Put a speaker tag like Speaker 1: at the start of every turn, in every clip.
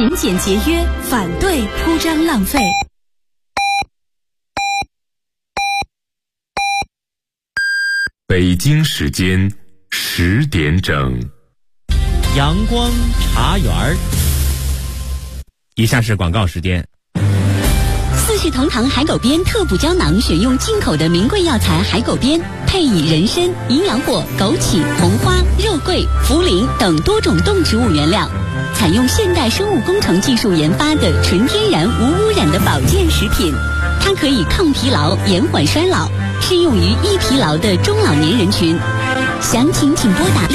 Speaker 1: 勤俭节约，反对铺张浪费。
Speaker 2: 北京时间10点整，
Speaker 3: 阳光茶园。以下是广告时间。
Speaker 4: 四世同堂海狗鞭特补胶囊，选用进口的名贵药材海狗鞭，配以人参、营养果、枸杞、红花、肉桂、茯苓等多种动植物原料，采用现代生物工程技术研发的纯天然无污染的保健食品。它可以抗疲劳、延缓衰老，适用于易疲劳的中老年人群。详情请拨打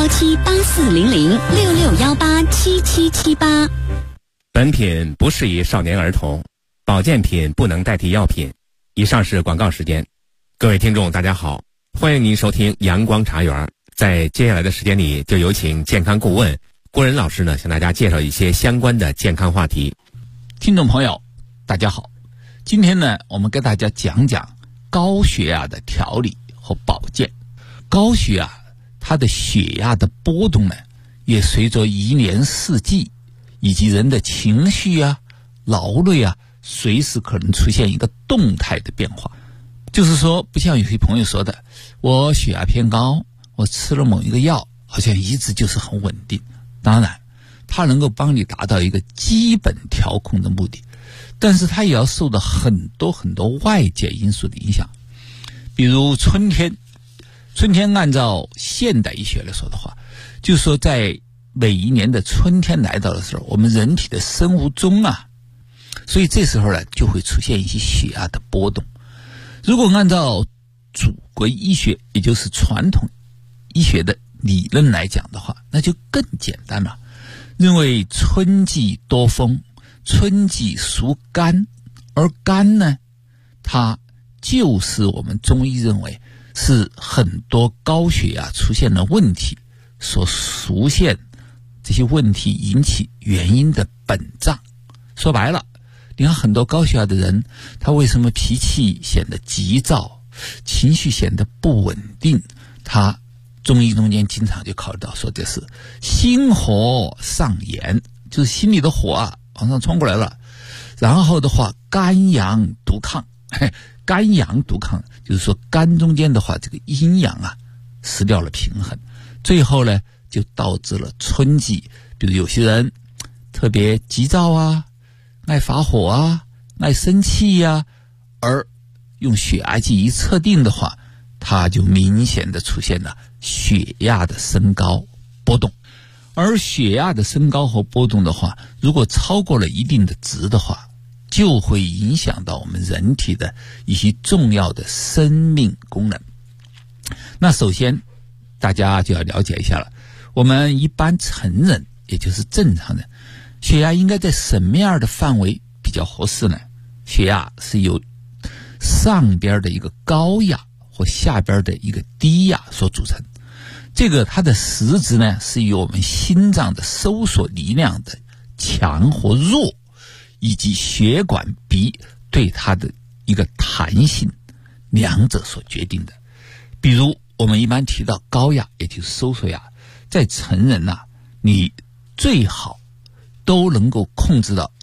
Speaker 4: 6617840066187778。
Speaker 3: 本品不适宜少年儿童，保健品不能代替药品。以上是广告时间。各位听众大家好，欢迎您收听阳光茶园。在接下来的时间里，就有请健康顾问郭仁老师呢，向大家介绍一些相关的健康话题。
Speaker 5: 听众朋友大家好，今天呢，我们给大家讲讲高血压的调理和保健。高血压它的血压的波动呢，也随着一年四季以及人的情绪啊、劳累啊，随时可能出现一个动态的变化。就是说，不像有些朋友说的，我血压偏高，我吃了某一个药，好像一直就是很稳定。当然，它能够帮你达到一个基本调控的目的，但是它也要受到很多外界因素的影响。比如春天按照现代医学来说的话，就是说在每一年的春天来到的时候，我们人体的生物钟啊，所以这时候呢就会出现一些血压的波动。如果按照祖国医学，也就是传统医学的理论来讲的话，那就更简单了。认为春季多风，春季属肝，而肝呢，它就是我们中医认为是很多高血压出现了问题所出现这些问题引起原因的本脏。说白了，你看很多高血压的人，他为什么脾气显得急躁，情绪显得不稳定？他中医中间经常就考虑到说这是心火上炎，就是心里的火啊往上冲过来了。然后的话，肝阳独亢，肝阳独亢就是说肝中间的话，这个阴阳啊失掉了平衡，最后呢就导致了春季，比如有些人特别急躁啊，爱发火啊，爱生气啊，而用血压计一测定的话，它就明显的出现了血压的升高波动。而血压的升高和波动的话，如果超过了一定的值的话，就会影响到我们人体的一些重要的生命功能。那首先大家就要了解一下了，我们一般成人，也就是正常人，血压应该在什么样的范围比较合适呢？血压是由上边的一个高压或下边的一个低压所组成。这个它的实质呢，是由我们心脏的收缩力量的强或弱，以及血管壁对它的一个弹性，两者所决定的。比如我们一般提到高压，也就是收缩压，在成人啊，你最好都能够控制到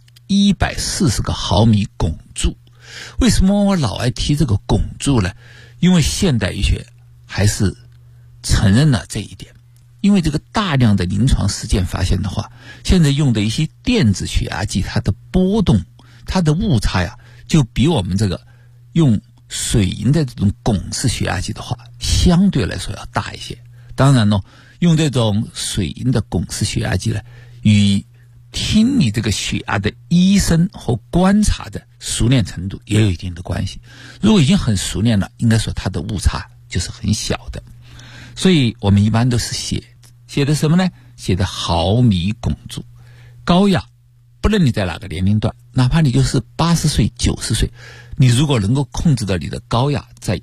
Speaker 5: 140个毫米汞柱。为什么我老爱提这个汞柱呢？因为现代医学还是承认了这一点。因为这个大量的临床实践发现的话，现在用的一些电子血压计，它的波动，它的误差呀，就比我们这个用水银的这种汞式血压计的话，相对来说要大一些。当然呢，用这种水银的汞式血压计呢，与听你这个血压的医生和观察的熟练程度也有一定的关系。如果已经很熟练了，应该说它的误差就是很小的。所以我们一般都是写的什么呢？写的毫米汞柱。高压不论你在哪个年龄段，哪怕你就是80岁90岁，你如果能够控制到你的高压在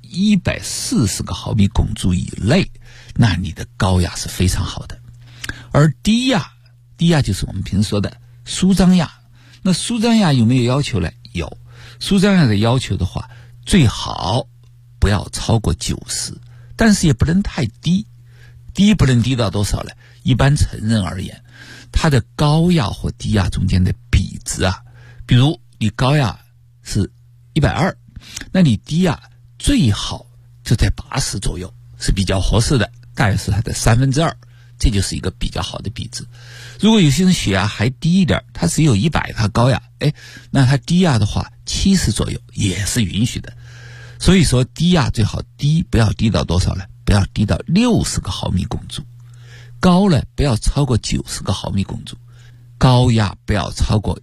Speaker 5: 140个毫米汞柱以内，那你的高压是非常好的。而低压就是我们平时说的舒张压。那舒张压有没有要求呢？有。舒张压的要求的话，最好不要超过90，但是也不能太低。低不能低到多少呢？一般成人而言， 它的高压和低压中间的比值啊，比如你高压是120，那你低压最好就在80左右是比较合适的，大约是它的2/3，这就是一个比较好的比值。如果有些人血压还低一点，他只有100，他高压，那他低压的话70左右也是允许的。所以说低压最好低，不要低到多少呢？不要低到60个毫米汞柱。高呢，不要超过90个毫米汞柱。高压不要超过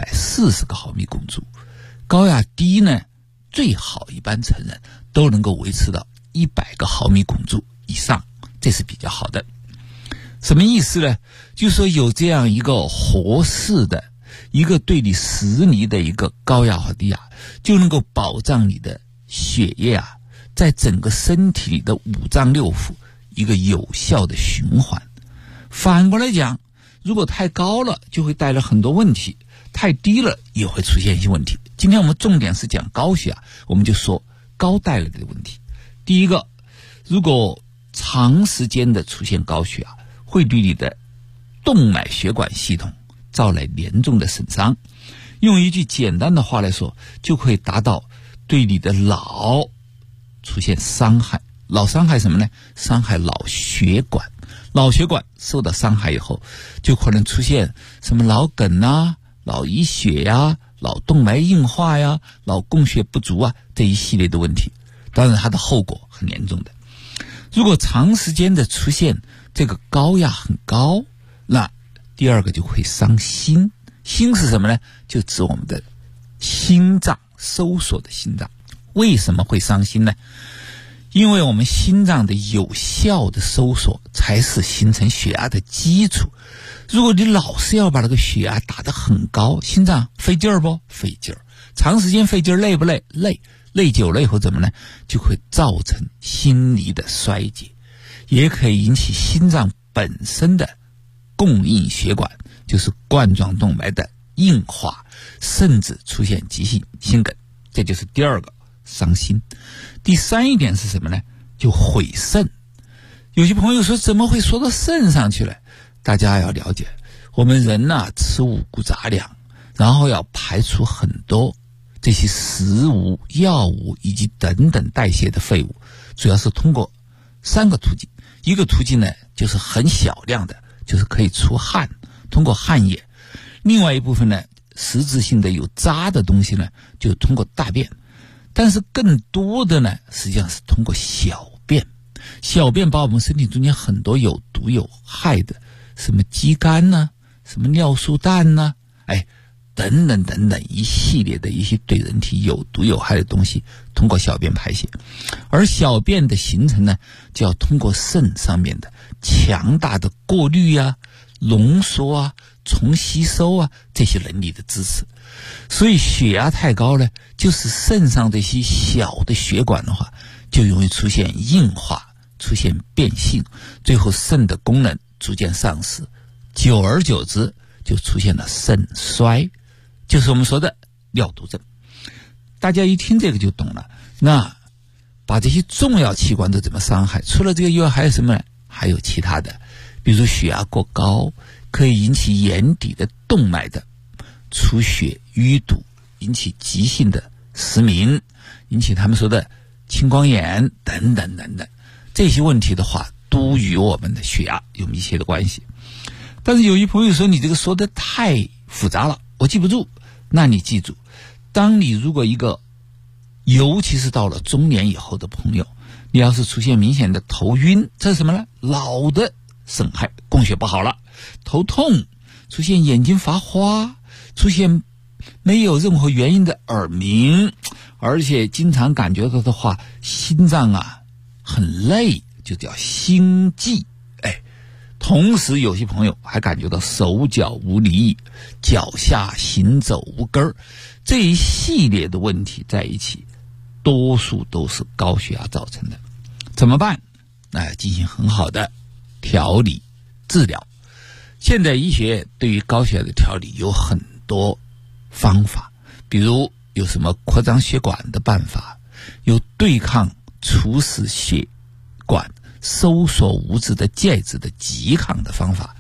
Speaker 5: 140个毫米汞柱。高压低呢，最好一般成人都能够维持到100个毫米汞柱以上，这是比较好的。什么意思呢？就是说有这样一个合适的一个对你适宜的一个高压和低压，就能够保障你的血液啊在整个身体里的五脏六腑一个有效的循环。反过来讲，如果太高了就会带来很多问题，太低了也会出现一些问题。今天我们重点是讲高血压，我们就说高带来的问题。第一个，如果长时间的出现高血压，会对你的动脉血管系统造来严重的损伤。用一句简单的话来说，就会达到对你的脑出现伤害。脑伤害什么呢？伤害脑血管。脑血管受到伤害以后，就可能出现什么脑梗啊、脑溢血呀、脑动脉硬化呀、脑供血不足啊，这一系列的问题。当然它的后果很严重的。如果长时间的出现这个高压很高，那第二个就会伤心。心是什么呢？就指我们的心脏，收缩的心脏。为什么会伤心呢？因为我们心脏的有效的收缩才是形成血压的基础。如果你老是要把那个血压打得很高，心脏费劲儿不？费劲儿。长时间费劲儿累不累？累。累久了以后怎么呢？就会造成心力的衰竭，也可以引起心脏本身的供应血管，就是冠状动脉的硬化，甚至出现急性心梗。这就是第二个，伤心。第三一点是什么呢？就毁肾。有些朋友说怎么会说到肾上去了？大家要了解，我们人吃五谷杂粮，然后要排除很多这些食物、药物以及等等代谢的废物，主要是通过3个途径。一个途径呢，就是很小量的，就是可以出汗，通过汗液。另外一部分呢，实质性的有渣的东西呢，就通过大便。但是更多的呢，实际上是通过小便。小便把我们身体中间很多有毒有害的，什么肌酐呢，什么尿素氮呢，等等等等一系列的一些对人体有毒有害的东西通过小便排泄。而小便的形成呢，就要通过肾上面的强大的过滤啊、浓缩啊、重吸收啊这些能力的支持。所以血压太高呢，就是肾上这些小的血管的话，就容易出现硬化，出现变性，最后肾的功能逐渐丧失，久而久之就出现了肾衰，就是我们说的尿毒症。大家一听这个就懂了。那把这些重要器官都怎么伤害？除了这个以外还有什么呢？还有其他的，比如血压过高可以引起眼底的动脉的出血淤堵，引起急性的失明，引起他们说的青光眼等等等等。这些问题的话都与我们的血压有密切的关系。但是有一朋友说你这个说的太复杂了，我记不住。那你记住，当你如果一个尤其是到了中年以后的朋友，你要是出现明显的头晕，这是什么呢？脑的损害，供血不好了。头痛，出现眼睛发花，出现没有任何原因的耳鸣，而且经常感觉到的话心脏很累，就叫心悸。同时有些朋友还感觉到手脚无力，脚下行走无根儿，这一系列的问题在一起，多数都是高血压造成的。怎么办？进行很好的调理治疗。现代医学对于高血压的调理有很多方法，比如有什么扩张血管的办法，有对抗促使血管收缩物质的介质的拮抗的方法，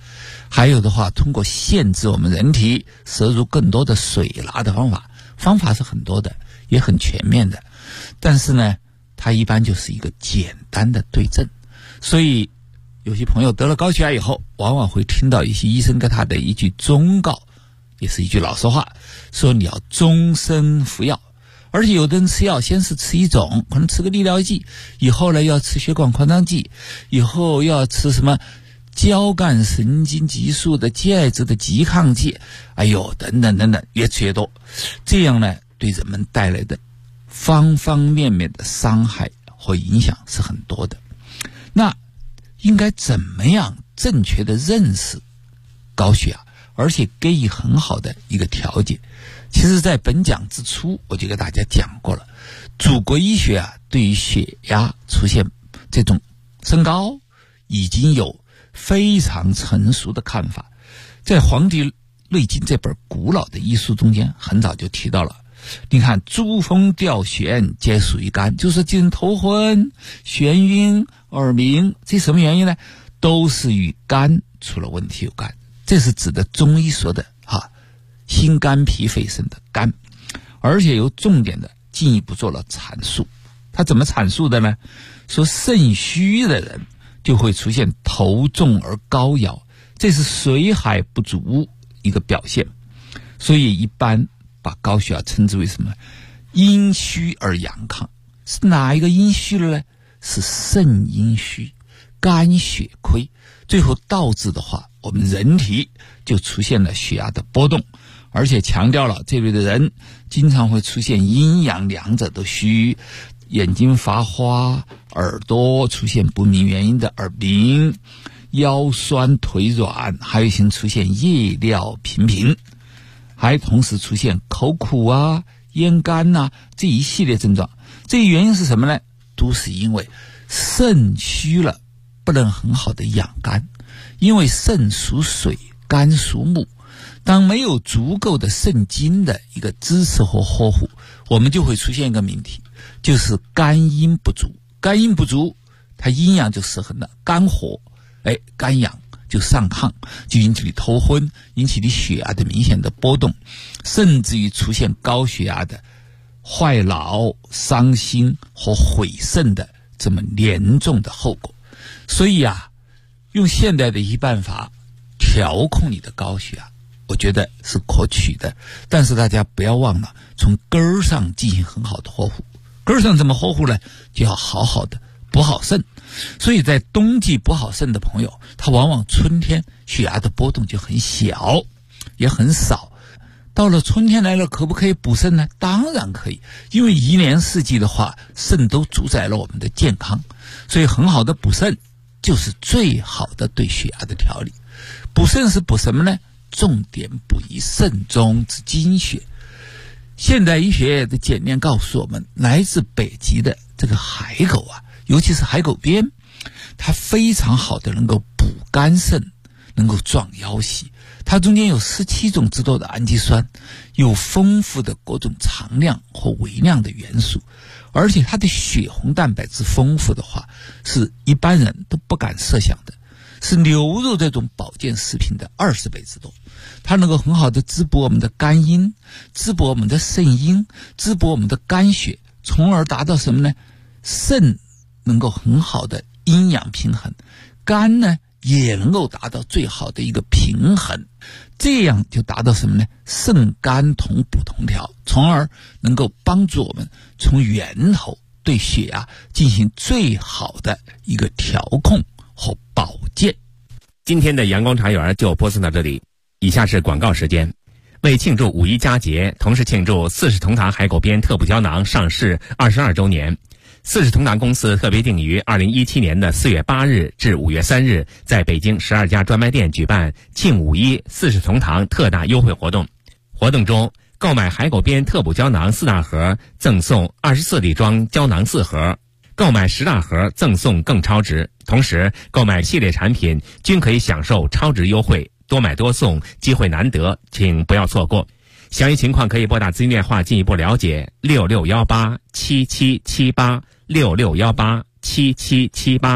Speaker 5: 还有的话，通过限制我们人体摄入更多的水钠的方法是很多的，也很全面的，但是呢，它一般就是一个简单的对症。所以有些朋友得了高血压以后，往往会听到一些医生给他的一句忠告，也是一句老实话，说你要终身服药。而且有的人吃药，先是吃一种，可能吃个利尿剂，以后呢要吃血管扩张剂，以后要吃什么交感神经激素的介质的拮抗剂，等等，越吃越多，这样呢对人们带来的方方面面的伤害和影响是很多的。那应该怎么样正确的认识高血压，而且给予很好的一个调节？其实在本讲之初我就给大家讲过了，祖国医学对于血压出现这种升高已经有非常成熟的看法。在《黄帝内经》这本古老的医书中间，很早就提到了，你看珠峰吊眩皆属于肝，就是说人头昏、眩晕、耳鸣，这什么原因呢？都是与肝出了问题有关。这是指的中医说的心肝脾肺肾的肝，而且有重点的进一步做了阐述。他怎么阐述的呢？说肾虚的人就会出现头重而高摇，这是水海不足一个表现。所以一般把高血压称之为什么？阴虚而阳亢。是哪一个阴虚了呢？是肾阴虚，肝血亏，最后导致的话，我们人体就出现了血压的波动。而且强调了这类的人经常会出现阴阳两者都虚，眼睛发花，耳朵出现不明原因的耳鸣，腰酸腿软，还有些出现夜尿频频，还同时出现口苦咽干这一系列症状。这原因是什么呢？都是因为肾虚了，不能很好的养肝。因为肾属水，肝属木，当没有足够的肾精的一个支持和呵护，我们就会出现一个问题，就是肝阴不足。肝阴不足，它阴阳就失衡了，肝火肝阳就上亢，就引起你头昏，引起你血压的明显的波动，甚至于出现高血压的坏脑、伤心和毁肾的这么严重的后果。所以用现代的一办法调控你的高血压，我觉得是可取的，但是大家不要忘了从根儿上进行很好的呵护。根儿上怎么呵护呢？就要好好的补好肾。所以在冬季补好肾的朋友，他往往春天血压的波动就很小，也很少。到了春天来了，可不可以补肾呢？当然可以，因为一年四季的话，肾都主宰了我们的健康，所以很好的补肾就是最好的对血压的调理。补肾是补什么呢？重点补以肾中之精血。现代医学的简练告诉我们，来自北极的这个海狗尤其是海狗鞭，它非常好的能够补肝肾，能够壮腰膝。它中间有17种之多的氨基酸，有丰富的各种常量和微量的元素，而且它的血红蛋白质丰富的话，是一般人都不敢设想的，是牛肉这种保健食品的20倍之多。它能够很好的滋补我们的肝阴，滋补我们的肾阴，滋补我们的肝血，从而达到什么呢？肾能够很好的阴阳平衡，肝呢也能够达到最好的一个平衡，这样就达到什么呢？肾肝同补同调，从而能够帮助我们从源头对血压进行最好的一个调控和保健。
Speaker 3: 今天的阳光茶园就播送到这里，以下是广告时间。为庆祝五一佳节，同时庆祝四世同堂海狗鞭特补胶囊上市22周年，四世同堂公司特别定于2017年的4月8日至5月3日，在北京12家专卖店举办庆五一四世同堂特大优惠活动。活动中，购买海狗鞭特补胶囊4大盒，赠送24粒装胶囊4盒，购买10大盒赠送更超值。同时，购买系列产品均可以享受超值优惠，多买多送，机会难得，请不要错过。详细情况可以拨打咨询电话进一步了解，66187778，66187778，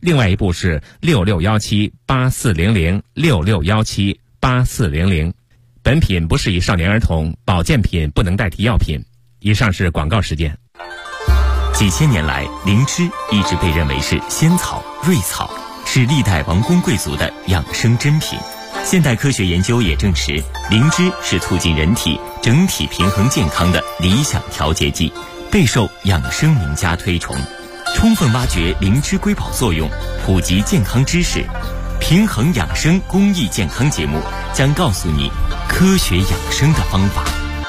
Speaker 3: 另外一部是66178400，66178400。本品不适宜少年儿童，保健品不能代替药品。以上是广告时间。
Speaker 6: 几千年来，灵芝一直被认为是仙草、瑞草，是历代王公贵族的养生珍品。现代科学研究也证实，灵芝是促进人体整体平衡健康的理想调节剂，备受养生名家推崇。充分挖掘灵芝瑰宝作用，普及健康知识，平衡养生公益健康节目将告诉你科学养生的方法。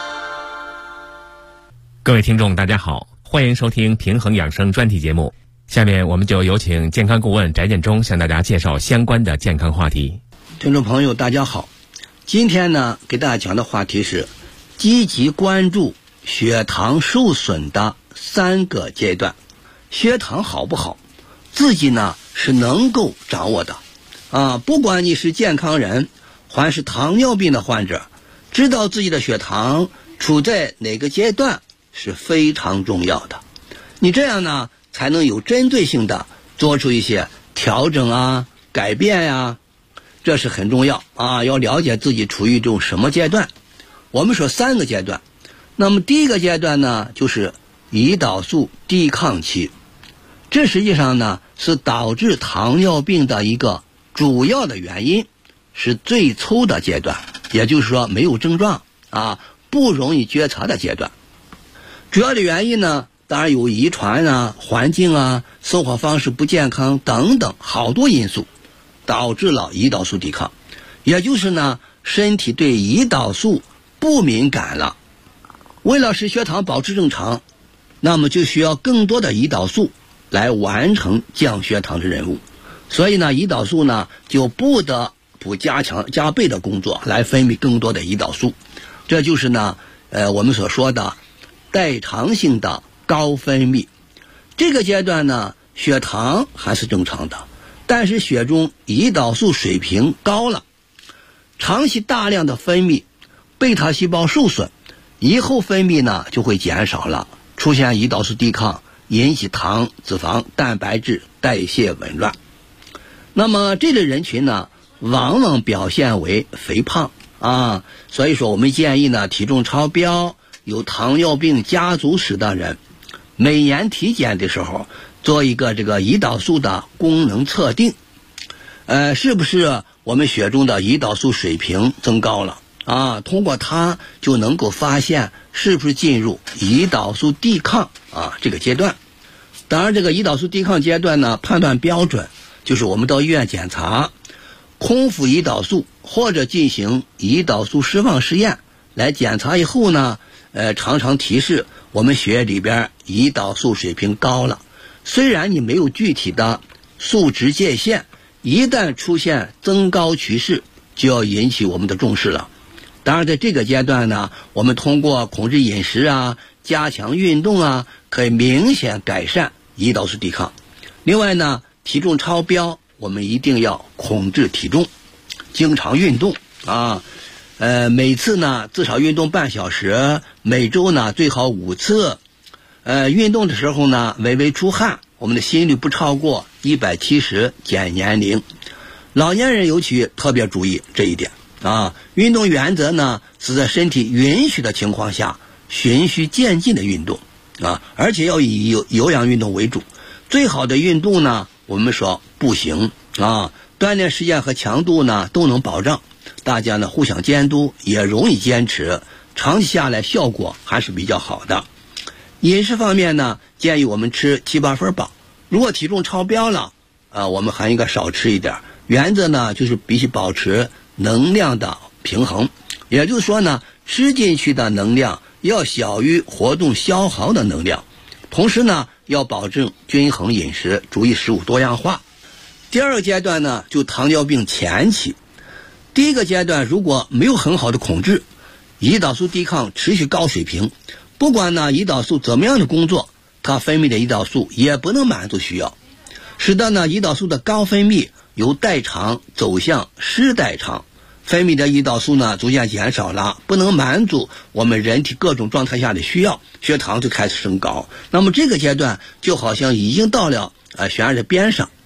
Speaker 3: 各位听众大家好，欢迎收听平衡养生专题节目。下面我们就有请健康顾问翟建中向大家介绍相关的健康话题。
Speaker 7: 听众朋友大家好，今天呢给大家讲的话题是积极关注血糖受损的3个阶段。血糖好不好，自己呢是能够掌握的不管你是健康人还是糖尿病的患者，知道自己的血糖处在哪个阶段是非常重要的。你这样呢才能有针对性的做出一些调整改变这是很重要要了解自己处于一种什么阶段。我们说3个阶段，那么第一个阶段呢就是胰岛素抵抗期，这实际上呢是导致糖尿病的一个主要的原因，是最初的阶段，也就是说没有症状不容易觉察的阶段。主要的原因呢当然有遗传环境生活方式不健康等等好多因素导致了胰岛素抵抗，也就是呢身体对胰岛素不敏感了。为了使血糖保持正常，那么就需要更多的胰岛素来完成降血糖的任务，所以呢胰岛素呢就不得不加倍的工作来分泌更多的胰岛素。这就是呢我们所说的代偿性的高分泌。这个阶段呢血糖还是正常的，但是血中胰岛素水平高了，长期大量的分泌，贝塔细胞受损，以后分泌呢就会减少了，出现胰岛素抵抗，引起糖、脂肪、蛋白质代谢紊乱。那么这类人群呢往往表现为肥胖所以说我们建议呢体重超标、有糖尿病家族史的人，每年体检的时候做一个这个胰岛素的功能测定，是不是我们血中的胰岛素水平增高了通过它就能够发现是不是进入胰岛素抵抗这个阶段。当然这个胰岛素抵抗阶段呢判断标准就是我们到医院检查空腹胰岛素或者进行胰岛素释放实验来检查以后呢常常提示我们血液里边胰岛素水平高了。虽然你没有具体的数值界限，一旦出现增高趋势就要引起我们的重视了。当然在这个阶段呢，我们通过控制饮食加强运动可以明显改善胰岛素抵抗。另外呢体重超标我们一定要控制体重，经常运动每次呢至少运动半小时，每周呢最好5次。运动的时候呢微微出汗，我们的心率不超过170减年龄。老年人尤其特别注意这一点运动原则呢是在身体允许的情况下循序渐进的运动而且要以有氧运动为主。最好的运动呢我们说步行锻炼时间和强度呢都能保障，大家呢互相监督也容易坚持，长期下来效果还是比较好的。饮食方面呢建议我们吃7-8分饱，如果体重超标了我们还应该少吃一点。原则呢就是必须保持能量的平衡，也就是说呢吃进去的能量要小于活动消耗的能量，同时呢要保证均衡饮食，注意食物多样化。第二个阶段呢就糖尿病前期。第一个阶段如果没有很好的控制，胰岛素抵抗持续高水平，不管呢胰岛素怎么样的工作，它分泌的胰岛素也不能满足需要，使得呢胰岛素的高分泌由代偿走向失代偿，分泌的胰岛素呢逐渐减少了，不能满足我们人体各种状态下的需要，血糖就开始升高。那么这个阶段就好像已经到了悬崖的边上。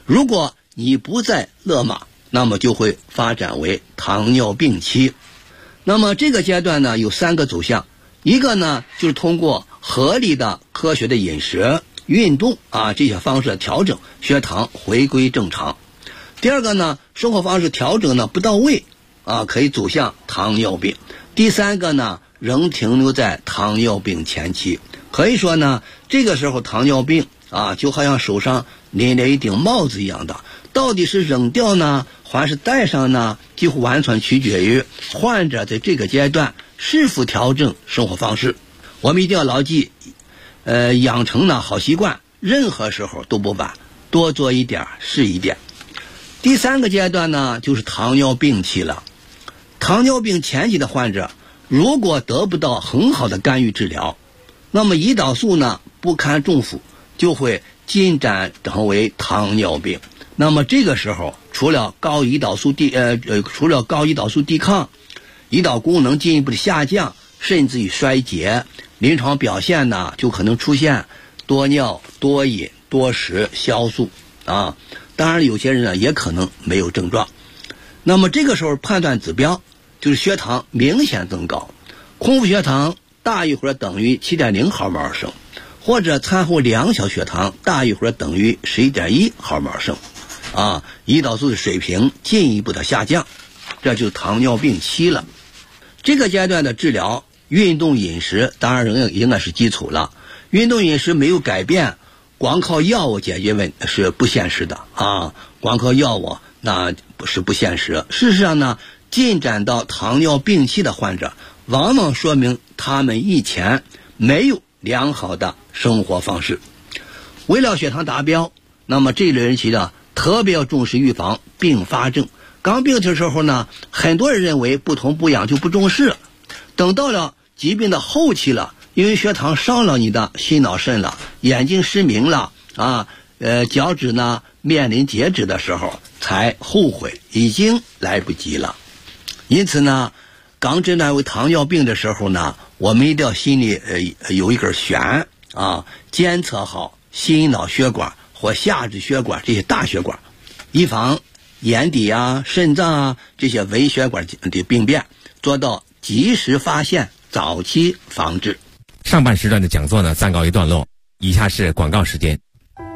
Speaker 7: 如果你不再勒马，那么就会发展为糖尿病期。那么这个阶段呢，有3个走向，一个呢就是通过合理的科学的饮食、运动这些方式调整血糖回归正常。第二个呢，生活方式调整呢不到位可以走向糖尿病。第3个呢，仍停留在糖尿病前期。可以说呢，这个时候糖尿病就好像手上拎了一顶帽子一样的，到底是扔掉呢还是戴上呢，几乎完全取决于患者在这个阶段是否调整生活方式。我们一定要牢记养成呢好习惯，任何时候都不晚，多做一点是一点。第3个阶段呢，就是糖尿病期了。糖尿病前期的患者如果得不到很好的干预治疗，那么胰岛素呢不堪重负，就会进展成为糖尿病。那么这个时候除了高胰岛素抵抗，胰岛功能进一步的下降，甚至于衰竭，临床表现呢就可能出现多尿、多饮、多食、消瘦当然有些人呢也可能没有症状。那么这个时候判断指标就是血糖明显增高，空腹血糖大于或者等于 7.0 毫摩尔升，或者餐后量小血糖大于或者等于 11.1 毫摩尔升胰岛素的水平进一步的下降，这就是糖尿病期了。这个阶段的治疗，运动饮食当然仍应该是基础了。运动饮食没有改变，光靠药物解决问题是不现实的光靠药物那是不现实。事实上呢，进展到糖尿病期的患者，往往说明他们以前没有良好的生活方式。为了血糖达标，那么这类人群呢特别要重视预防并发症。刚病的时候呢，很多人认为不痛不痒就不重视，等到了疾病的后期了，因为血糖伤了你的心脑肾了，眼睛失明了脚趾呢面临截止的时候才后悔，已经来不及了。因此呢，刚诊断为糖尿病的时候呢，我们一定要心里有一根弦监测好心脑血管或下肢血管这些大血管，以防眼底肾脏这些微血管的病变，做到及时发现，早期防治。
Speaker 3: 上半时段的讲座呢暂告一段落，以下是广告时间。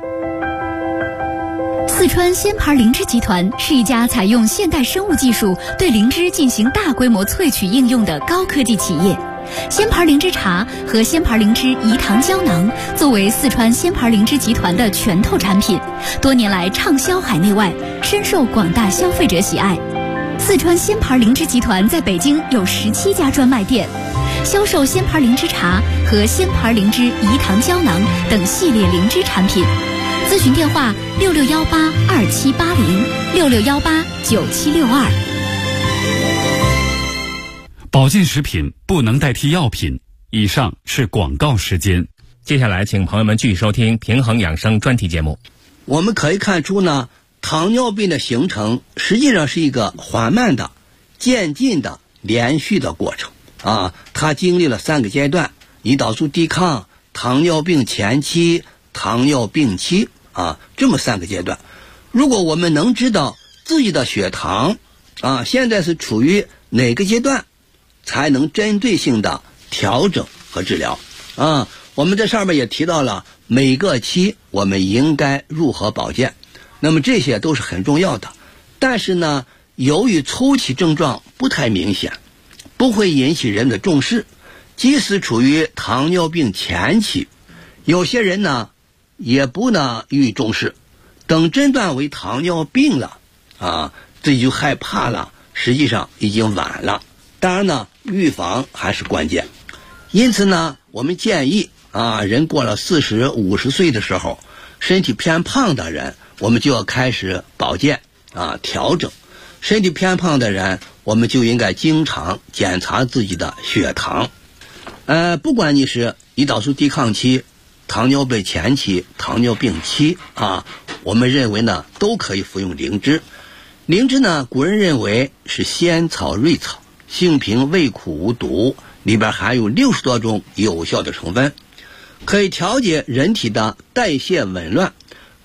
Speaker 1: 四川仙牌灵芝集团是一家采用现代生物技术对灵芝进行大规模萃取应用的高科技企业。仙牌灵芝茶和仙牌灵芝饴糖胶囊作为四川仙牌灵芝集团的拳头产品，多年来畅销海内外，深受广大消费者喜爱。四川仙牌灵芝集团在北京有17家专卖店，销售仙牌灵芝茶和仙牌灵芝饴糖胶囊等系列灵芝产品。咨询电话66182780，66189762。
Speaker 2: 保健食品不能代替药品。以上是广告时间。
Speaker 3: 接下来请朋友们继续收听平衡养生专题节目。
Speaker 7: 我们可以看出呢，糖尿病的形成实际上是一个缓慢的、渐进的、连续的过程它经历了3个阶段：胰岛素抵抗、糖尿病前期、糖尿病期这么3个阶段。如果我们能知道自己的血糖现在是处于哪个阶段，才能针对性的调整和治疗我们在上面也提到了每个期我们应该如何保健，那么这些都是很重要的。但是呢，由于初期症状不太明显，不会引起人的重视，即使处于糖尿病前期，有些人呢也不能予以重视，等诊断为糖尿病了自己就害怕了，实际上已经晚了。当然呢，预防还是关键。因此呢，我们建议人过了40、50岁的时候，身体偏胖的人，我们就要开始保健调整。身体偏胖的人，我们就应该经常检查自己的血糖。不管你是胰岛素抵抗期、糖尿病前期、糖尿病期我们认为呢都可以服用灵芝。灵芝呢，古人认为是仙草瑞草，性平味苦无毒，里边含有60多种有效的成分，可以调节人体的代谢紊乱，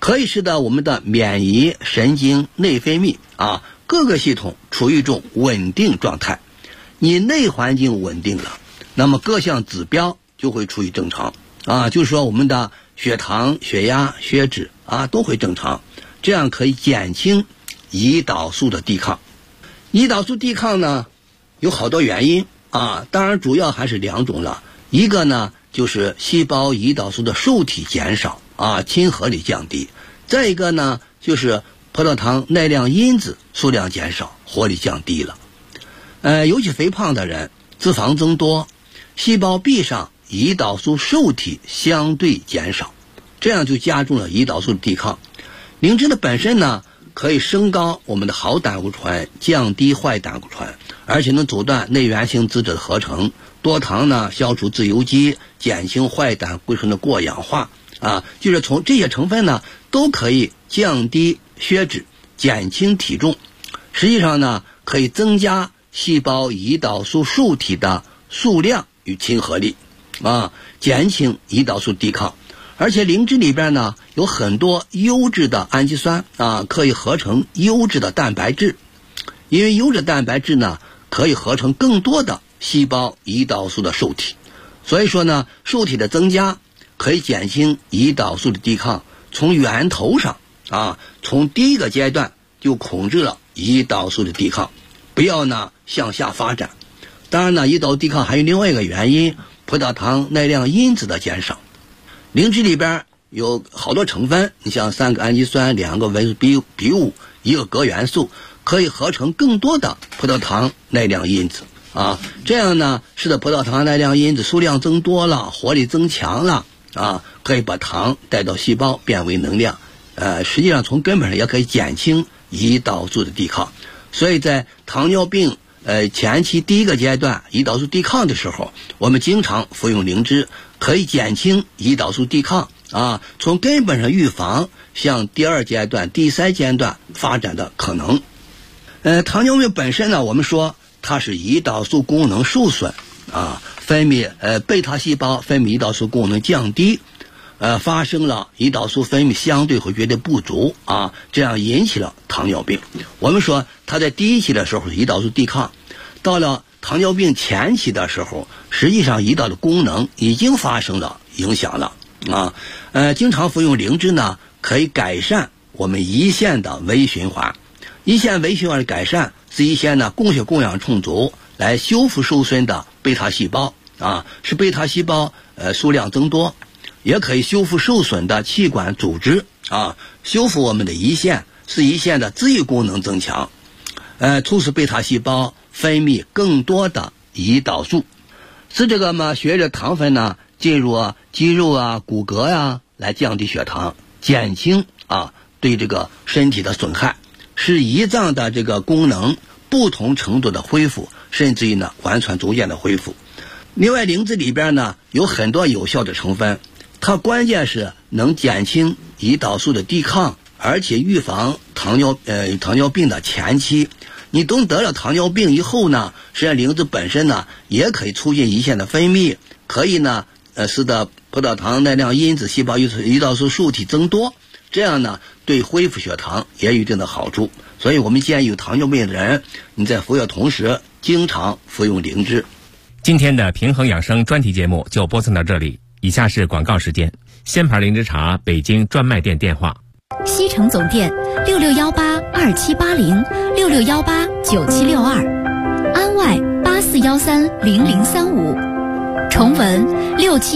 Speaker 7: 可以使得我们的免疫、神经、内分泌各个系统处于一种稳定状态。你内环境稳定了，那么各项指标就会处于正常就是说我们的血糖、血压、血脂都会正常，这样可以减轻胰岛素的抵抗。胰岛素抵抗呢有好多原因当然主要还是2种了。一个呢就是细胞胰岛素的受体减少亲和力降低，再一个呢就是葡萄糖耐量因子数量减少，活力降低了。尤其肥胖的人，脂肪增多，细胞壁上胰岛素受体相对减少，这样就加重了胰岛素的抵抗。灵芝的本身呢可以升高我们的好胆固醇，降低坏胆固醇，而且能阻断内源性脂质的合成。多糖呢消除自由基，减轻坏胆固醇的过氧化就是从这些成分呢都可以降低血脂，减轻体重。实际上呢可以增加细胞胰岛素受体的数量与亲和力减轻胰岛素抵抗。而且灵芝里边呢有很多优质的氨基酸可以合成优质的蛋白质，因为优质蛋白质呢可以合成更多的细胞胰岛素的受体，所以说呢受体的增加可以减轻胰岛素的抵抗，从源头上从第一个阶段就控制了胰岛素的抵抗，不要呢向下发展。当然呢胰岛素抵抗还有另外一个原因，葡萄糖耐量因子的减少。灵芝里边有好多成分，你像3个氨基酸、2个维生素 B5、1个铬元素，可以合成更多的葡萄糖耐量因子这样呢使得葡萄糖耐量因子数量增多了，活力增强了可以把糖带到细胞变为能量实际上从根本上也可以减轻胰岛素的抵抗。所以在糖尿病前期第一个阶段胰岛素抵抗的时候，我们经常服用灵芝，可以减轻胰岛素抵抗从根本上预防向第2阶段、第3阶段发展的可能。糖尿病本身呢，我们说它是胰岛素功能受损分泌贝塔细胞分泌胰岛素功能降低发生了胰岛素分泌相对会觉得不足这样引起了糖尿病。我们说它在第1期的时候是胰岛素抵抗，到了糖尿病前期的时候，实际上胰岛的功能已经发生了影响了经常服用灵芝呢可以改善我们胰腺的微循环。胰腺微循环的改善是胰腺呢供血供氧充足，来修复受损的贝塔细胞使贝塔细胞数量增多，也可以修复受损的器官组织修复我们的胰腺，使胰腺的自愈功能增强促使贝塔细胞分泌更多的胰岛素，使这个血液糖分呢进入肌肉骨骼来降低血糖，减轻对这个身体的损害，使胰脏的这个功能不同程度的恢复，甚至于呢完全逐渐的恢复。另外灵芝里边呢有很多有效的成分，它关键是能减轻胰岛素的抵抗，而且预防糖尿病的前期。你等得了糖尿病以后呢，实际上灵芝本身呢也可以促进胰腺的分泌，可以呢使得葡萄糖耐量因子细胞胰岛素受体增多，这样呢对恢复血糖也有一定的好处。所以我们建议有糖尿病的人，你在服药同时经常服用灵芝。
Speaker 3: 今天的平衡养生专题节目就播送到这里，以下是广告时间。仙牌灵芝茶北京专卖店电话：
Speaker 1: 西城总店66182780，66189762，安外84130035，重文67